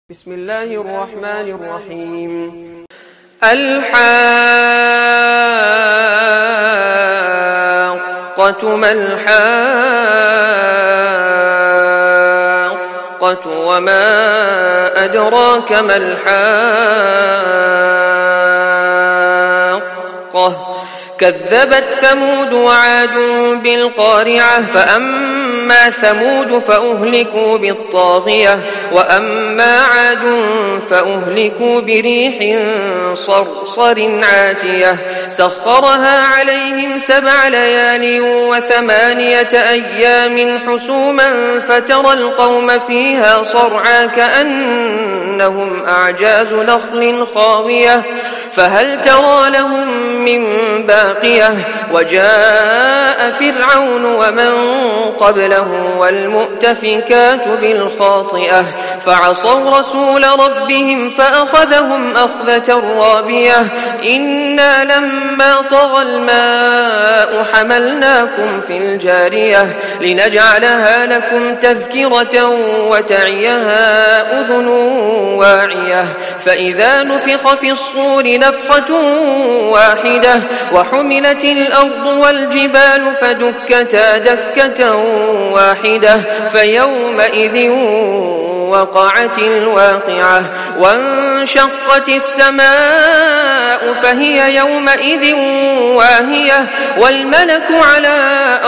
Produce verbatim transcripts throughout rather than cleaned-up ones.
بسم الله الرحمن الرحيم. الحاقة ما الحاقة وما أدراك ما الحاقة كذبت ثمود وعاد بالقارعة فأما ثمود فأهلكوا بالطاغية وأما عاد فأهلكوا بريح صرصر عاتية سخرها عليهم سبع ليال وثمانية أيام حسوما فترى القوم فيها صرعى كأنهم أعجاز نخل خاوية فهل ترى لهم من باقية وجاء فرعون ومن قبله والمؤتفكات بالخاطئة فعصوا رسول ربهم فأخذهم أخذة رابية إنا لما طغى الماء حملناكم في الجارية لنجعلها لكم تذكرة وتعيها أذن واعية فإذا نفخ في الصور نفخة واحدة وحملت الأرض والجبال فدكتا دكة واحدة فيومئذ وقعت الواقعة وانشقت السماء فهي يومئذ واهية والملك على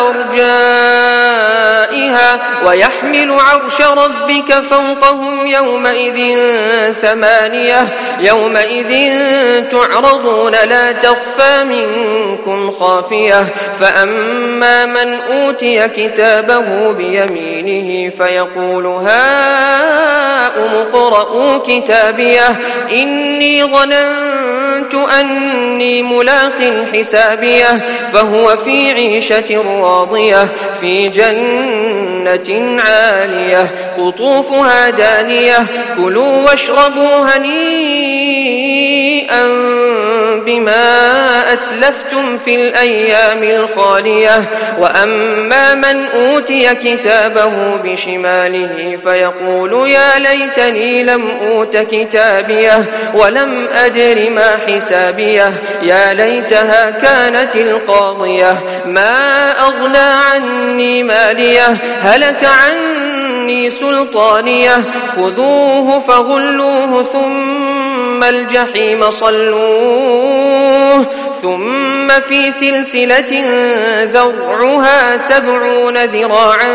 أرجائها ويحمل عرش ربك فوقهم يومئذ ثمانية يومئذ تعرضون لا تخفى منكم خافية فأما من أوتي كتابه بيمينه فيقول هاؤم اقرءوا كتابيه إني ظننت أني ملاق حسابيه فهو في عيشة راضية في جنة عالية قطوفها دانية كلوا واشربوا هنيئا بما أسلفتم في الأيام الخالية وأما من أوتي كتابه بشماله فيقول يا ليتني لم أوت كتابيه ولم أدر ما حسابيه يا ليتها كانت القاضية ما أغنى عني ماليه هلك عني سلطانيه خذوه فغلوه ثم الجحيم صلوه ثم في سلسلة ذرعها سبعون ذراعا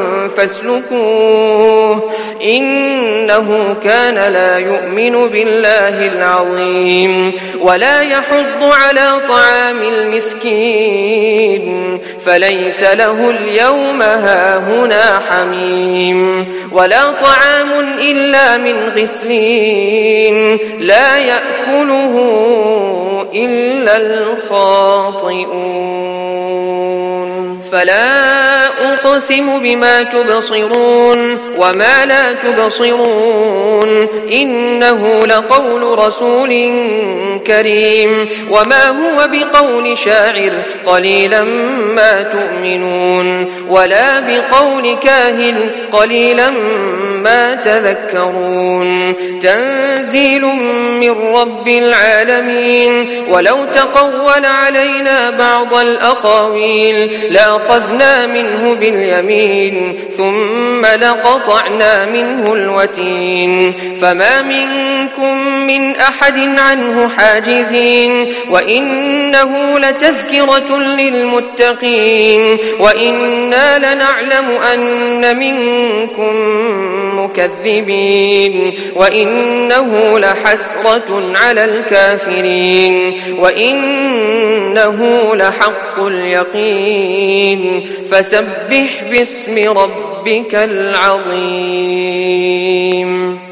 فاسلكوه إنه كان لا يؤمن بالله العظيم ولا يحض على طعام المسكين فليس له اليوم هاهنا حميم ولا طعام إلا من غسلين لا يأكله إلا الخاطئون فلا أقسم بما تبصرون وما لا تبصرون إنه لقول رسول كريم وما هو بقول شاعر قليلا ما تؤمنون ولا بقول كاهن قليلا ما تذكرون تنزيل من رب العالمين ولو تقول علينا بعض الأقاويل لأخذنا منه باليمين ثم لقطعنا منه الوتين فما منكم من أحد عنه حاجزين وإنه لتذكرة للمتقين وإنا لنعلم أن منكم مكذبين وإنه لحسرة على الكافرين وإنه لحق اليقين فسبح باسم ربك العظيم.